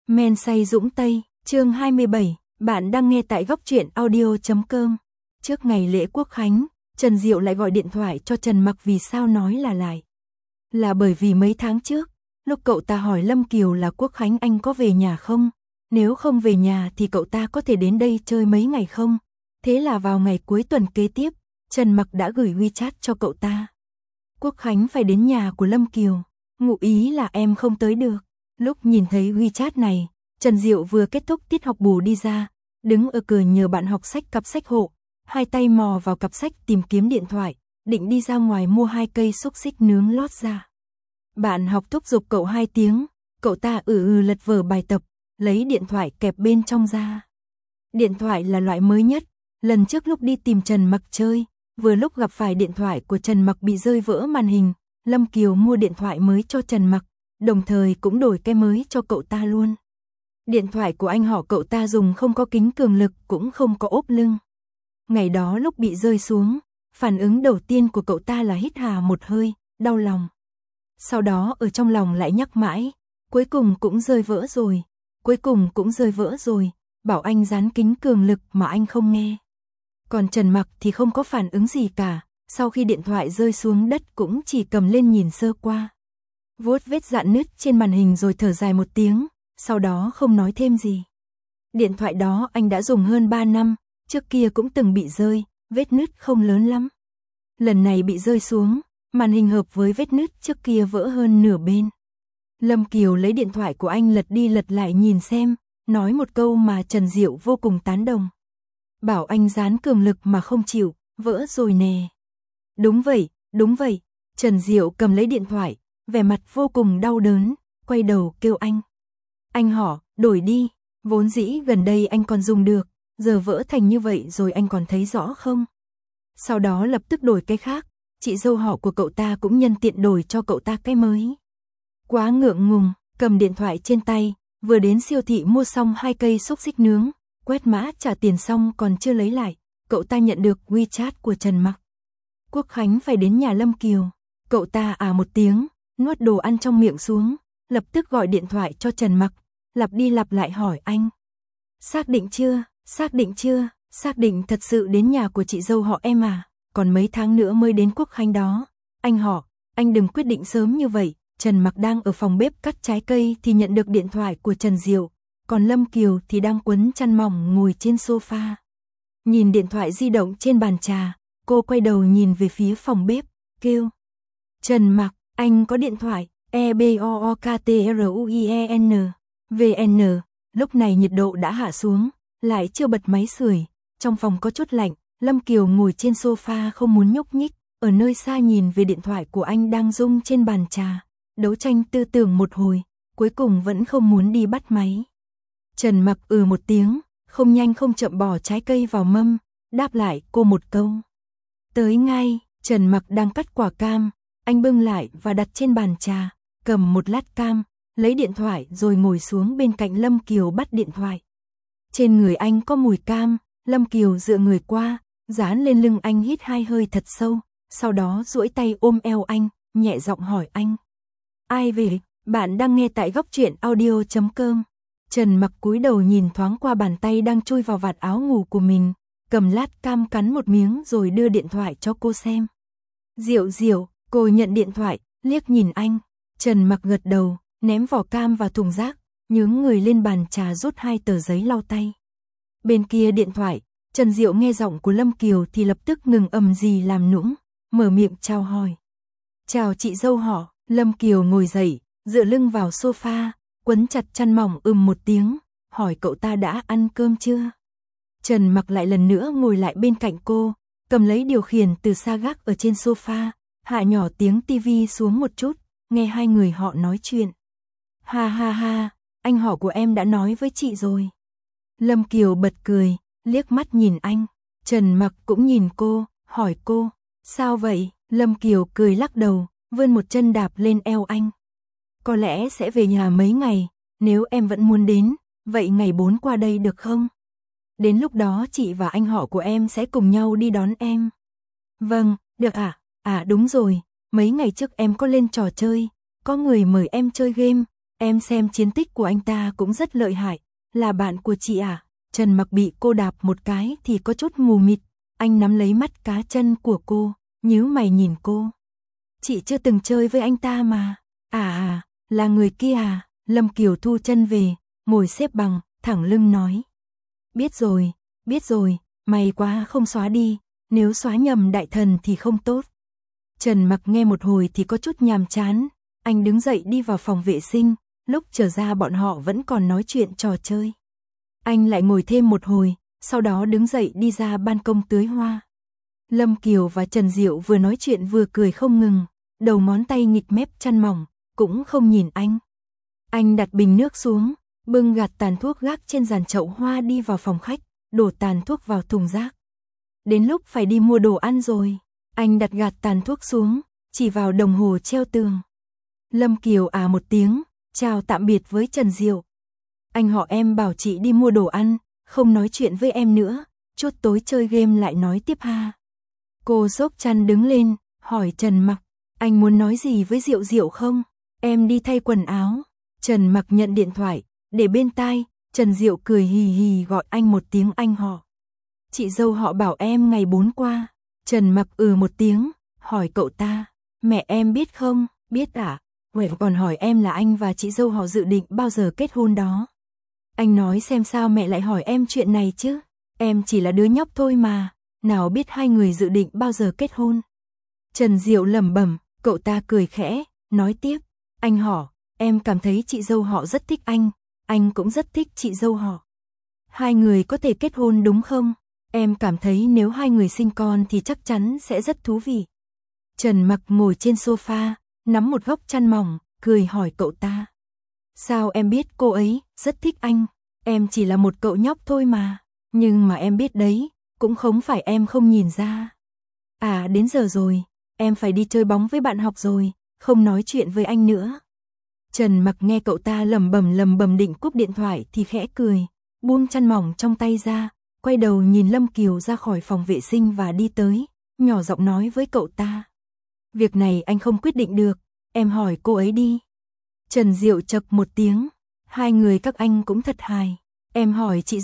Men say Dũng Tây, chương 27, bạn đang nghe tại góc truyện audio.com. Trước ngày lễ Quốc Khánh, Trần Diệu lại gọi điện thoại cho Trần Mặc vì sao nói là lại. Là bởi vì mấy tháng trước, lúc cậu ta hỏi Lâm Kiều là Quốc Khánh anh có về nhà không? Nếu không về nhà thì cậu ta có thể đến đây chơi mấy ngày không? Thế là vào ngày cuối tuần kế tiếp, Trần Mặc đã gửi WeChat cho cậu ta. Quốc Khánh phải đến nhà của Lâm Kiều, ngụ ý là em không tới được. Lúc nhìn thấy WeChat này, Trần Diệu vừa kết thúc tiết học bù đi ra, đứng ở cửa nhờ bạn học sách cặp sách hộ, hai tay mò vào cặp sách tìm kiếm điện thoại, định đi ra ngoài mua 2 cây xúc xích nướng lót ra. Bạn học thúc giục cậu 2 tiếng, cậu ta lật vở bài tập, lấy điện thoại kẹp bên trong ra. Điện thoại là loại mới nhất, lần trước lúc đi tìm Trần Mặc chơi, vừa lúc gặp phải điện thoại của Trần Mặc bị rơi vỡ màn hình, Lâm Kiều mua điện thoại mới cho Trần Mặc, đồng thời cũng đổi cái mới cho cậu ta luôn. Điện thoại của anh họ cậu ta dùng không có kính cường lực cũng không có ốp lưng. Ngày đó lúc bị rơi xuống, phản ứng đầu tiên của cậu ta là hít hà một hơi, đau lòng. Sau đó ở trong lòng lại nhắc mãi, cuối cùng cũng rơi vỡ rồi, cuối cùng cũng rơi vỡ rồi, bảo anh dán kính cường lực mà anh không nghe. Còn Trần Mặc thì không có phản ứng gì cả, sau khi điện thoại rơi xuống đất cũng chỉ cầm lên nhìn sơ qua. Vuốt vết rạn nứt trên màn hình rồi thở dài một tiếng, sau đó không nói thêm gì. Điện thoại đó anh đã dùng hơn 3 năm, trước kia cũng từng bị rơi, vết nứt không lớn lắm. Lần này bị rơi xuống, màn hình hợp với vết nứt trước kia vỡ hơn nửa bên. Lâm Kiều lấy điện thoại của anh lật đi lật lại nhìn xem, nói một câu mà Trần Diệu vô cùng tán đồng. Bảo anh dán cường lực mà không chịu, vỡ rồi nè. Đúng vậy, Trần Diệu cầm lấy điện thoại, vẻ mặt vô cùng đau đớn, quay đầu kêu anh. Anh họ, đổi đi, vốn dĩ gần đây anh còn dùng được, giờ vỡ thành như vậy rồi anh còn thấy rõ không? Sau đó lập tức đổi cái khác, chị dâu họ của cậu ta cũng nhân tiện đổi cho cậu ta cái mới. Quá ngượng ngùng, cầm điện thoại trên tay, vừa đến siêu thị mua xong 2 cây xúc xích nướng, quét mã trả tiền xong còn chưa lấy lại, cậu ta nhận được WeChat của Trần Mặc. Quốc Khánh phải đến nhà Lâm Kiều, cậu ta một tiếng, nuốt đồ ăn trong miệng xuống, lập tức gọi điện thoại cho Trần Mặc, lặp đi lặp lại hỏi anh. Xác định chưa, xác định thật sự đến nhà của chị dâu họ em à, còn mấy tháng nữa mới đến Quốc Khánh đó. Anh họ, anh đừng quyết định sớm như vậy. Trần Mặc đang ở phòng bếp cắt trái cây thì nhận được điện thoại của Trần Diệu, còn Lâm Kiều thì đang quấn chăn mỏng ngồi trên sofa. Nhìn điện thoại di động trên bàn trà, cô quay đầu nhìn về phía phòng bếp, kêu. Trần Mặc, anh có điện thoại, EBOOKTRUIEN, VN, lúc này nhiệt độ đã hạ xuống, lại chưa bật máy sưởi, trong phòng có chút lạnh, Lâm Kiều ngồi trên sofa không muốn nhúc nhích, ở nơi xa nhìn về điện thoại của anh đang rung trên bàn trà, đấu tranh tư tưởng một hồi, cuối cùng vẫn không muốn đi bắt máy. Trần Mặc một tiếng, không nhanh không chậm bỏ trái cây vào mâm, đáp lại cô một câu. Tới ngay, Trần Mặc đang cắt quả cam, anh bưng lại và đặt trên bàn trà, cầm một lát cam, lấy điện thoại rồi ngồi xuống bên cạnh Lâm Kiều bắt điện thoại. Trên người anh có mùi cam, Lâm Kiều dựa người qua, dán lên lưng anh hít 2 hơi thật sâu, sau đó duỗi tay ôm eo anh, nhẹ giọng hỏi anh. Ai về? Bạn đang nghe tại góc truyện audio.com. Trần Mặc cúi đầu nhìn thoáng qua bàn tay đang chui vào vạt áo ngủ của mình, cầm lát cam cắn một miếng rồi đưa điện thoại cho cô xem. Diệu, cô nhận điện thoại, liếc nhìn anh. Trần Mặc gật đầu, ném vỏ cam vào thùng rác, nhướng người lên bàn trà rút 2 tờ giấy lau tay. Bên kia điện thoại, Trần Diệu nghe giọng của Lâm Kiều thì lập tức ngừng gì làm nũng, mở miệng chào hỏi. Chào chị dâu họ. Lâm Kiều ngồi dậy, dựa lưng vào sofa, quấn chặt chăn mỏng một tiếng, hỏi cậu ta đã ăn cơm chưa? Trần Mặc lại lần nữa ngồi lại bên cạnh cô, cầm lấy điều khiển từ xa gác ở trên sofa, hạ nhỏ tiếng tivi xuống một chút, nghe hai người họ nói chuyện. Ha, anh họ của em đã nói với chị rồi. Lâm Kiều bật cười, liếc mắt nhìn anh, Trần Mặc cũng nhìn cô, hỏi cô, sao vậy? Lâm Kiều cười lắc đầu, vươn một chân đạp lên eo anh. Có lẽ sẽ về nhà mấy ngày, nếu em vẫn muốn đến, vậy ngày 4 qua đây được không? Đến lúc đó chị và anh họ của em sẽ cùng nhau đi đón em. Vâng, được ạ. Đúng rồi, mấy ngày trước em có lên trò chơi, có người mời em chơi game, Em xem chiến tích của anh ta cũng rất lợi hại, là bạn của chị à? Trần Mặc bị cô đạp một cái thì có chút mù mịt, anh nắm lấy mắt cá chân của cô, nhíu mày nhìn cô. Chị chưa từng chơi với anh ta mà. Là người kia à? Lâm Kiều thu chân về, ngồi xếp bằng, thẳng lưng nói. Biết rồi, may quá không xóa đi, nếu xóa nhầm đại thần thì không tốt. Trần Mặc nghe một hồi thì có chút nhàm chán, anh đứng dậy đi vào phòng vệ sinh, lúc trở ra bọn họ vẫn còn nói chuyện trò chơi. Anh lại ngồi thêm một hồi, sau đó đứng dậy đi ra ban công tưới hoa. Lâm Kiều và Trần Diệu vừa nói chuyện vừa cười không ngừng, đầu ngón tay nghịch mép chăn mỏng, cũng không nhìn anh. Anh đặt bình nước xuống, bưng gạt tàn thuốc gác trên giàn chậu hoa đi vào phòng khách, đổ tàn thuốc vào thùng rác. Đến lúc phải đi mua đồ ăn rồi, anh đặt gạt tàn thuốc xuống, chỉ vào đồng hồ treo tường. Lâm Kiều một tiếng, chào tạm biệt với Trần Diệu. Anh họ em bảo chị đi mua đồ ăn, không nói chuyện với em nữa, chút tối chơi game lại nói tiếp ha. Cô xốc chăn đứng lên, hỏi Trần Mặc, anh muốn nói gì với Diệu Diệu không? Em đi thay quần áo. Trần Mặc nhận điện thoại, để bên tai, Trần Diệu cười hì hì gọi anh một tiếng anh họ. Chị dâu họ bảo em ngày 4 qua. Trần Mặc một tiếng, hỏi cậu ta, mẹ em biết không? Biết ạ. Vậy còn hỏi em là anh và chị dâu họ dự định bao giờ kết hôn đó. Anh nói xem sao mẹ lại hỏi em chuyện này chứ? Em chỉ là đứa nhóc thôi mà, nào biết hai người dự định bao giờ kết hôn. Trần Diệu lẩm bẩm, cậu ta cười khẽ, nói tiếp, anh họ, em cảm thấy chị dâu họ rất thích anh cũng rất thích chị dâu họ. Hai người có thể kết hôn đúng không? Em cảm thấy nếu hai người sinh con thì chắc chắn sẽ rất thú vị. Trần Mặc ngồi trên sofa, nắm một góc chăn mỏng, cười hỏi cậu ta. Sao em biết cô ấy rất thích anh? Em chỉ là một cậu nhóc thôi mà. Nhưng mà em biết đấy, cũng không phải em không nhìn ra. Đến giờ rồi, em phải đi chơi bóng với bạn học rồi, không nói chuyện với anh nữa. Trần Mặc nghe cậu ta lẩm bẩm định cúp điện thoại thì khẽ cười, buông chăn mỏng trong tay ra, quay đầu nhìn Lâm Kiều ra khỏi phòng vệ sinh và đi tới, nhỏ giọng nói với cậu ta. Việc này anh không quyết định được, em hỏi cô ấy đi. Trần Diệu chậc một tiếng, hai người các anh cũng thật hài. Em hỏi chị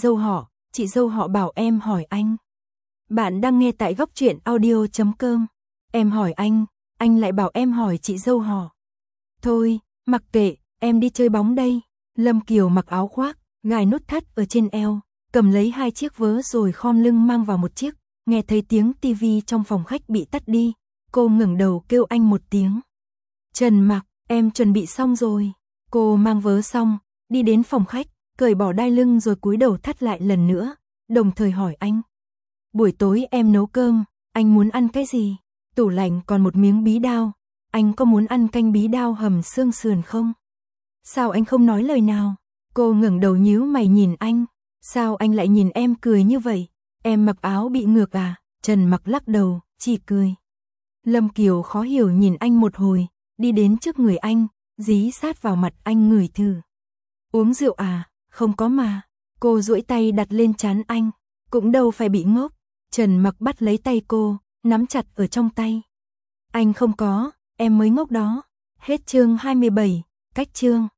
dâu họ bảo em hỏi anh. Bạn đang nghe tại góc truyện audio.com. Em hỏi anh lại bảo em hỏi chị dâu họ. Thôi, mặc kệ, em đi chơi bóng đây. Lâm Kiều mặc áo khoác, gài nút thắt ở trên eo, cầm lấy hai chiếc vớ rồi khom lưng mang vào một chiếc. Nghe thấy tiếng tivi trong phòng khách bị tắt đi, cô ngẩng đầu kêu anh một tiếng. Trần Mặc, em chuẩn bị xong rồi. Cô mang vớ xong, đi đến phòng khách, cởi bỏ đai lưng rồi cúi đầu thắt lại lần nữa, đồng thời hỏi anh. Buổi tối em nấu cơm, anh muốn ăn cái gì? Tủ lạnh còn một miếng bí đao, anh có muốn ăn canh bí đao hầm xương sườn không? Sao anh không nói lời nào? Cô ngẩng đầu nhíu mày nhìn anh. Sao anh lại nhìn em cười như vậy? Em mặc áo bị ngược à? Trần Mặc lắc đầu, chỉ cười. Lâm Kiều khó hiểu nhìn anh một hồi, đi đến trước người anh, dí sát vào mặt anh ngửi thử. Uống rượu à? Không có mà. Cô duỗi tay đặt lên trán anh, cũng đâu phải bị ngốc. Trần Mặc bắt lấy tay cô, nắm chặt ở trong tay. Anh không có, em mới ngốc đó. Hết chương 27, cách chương.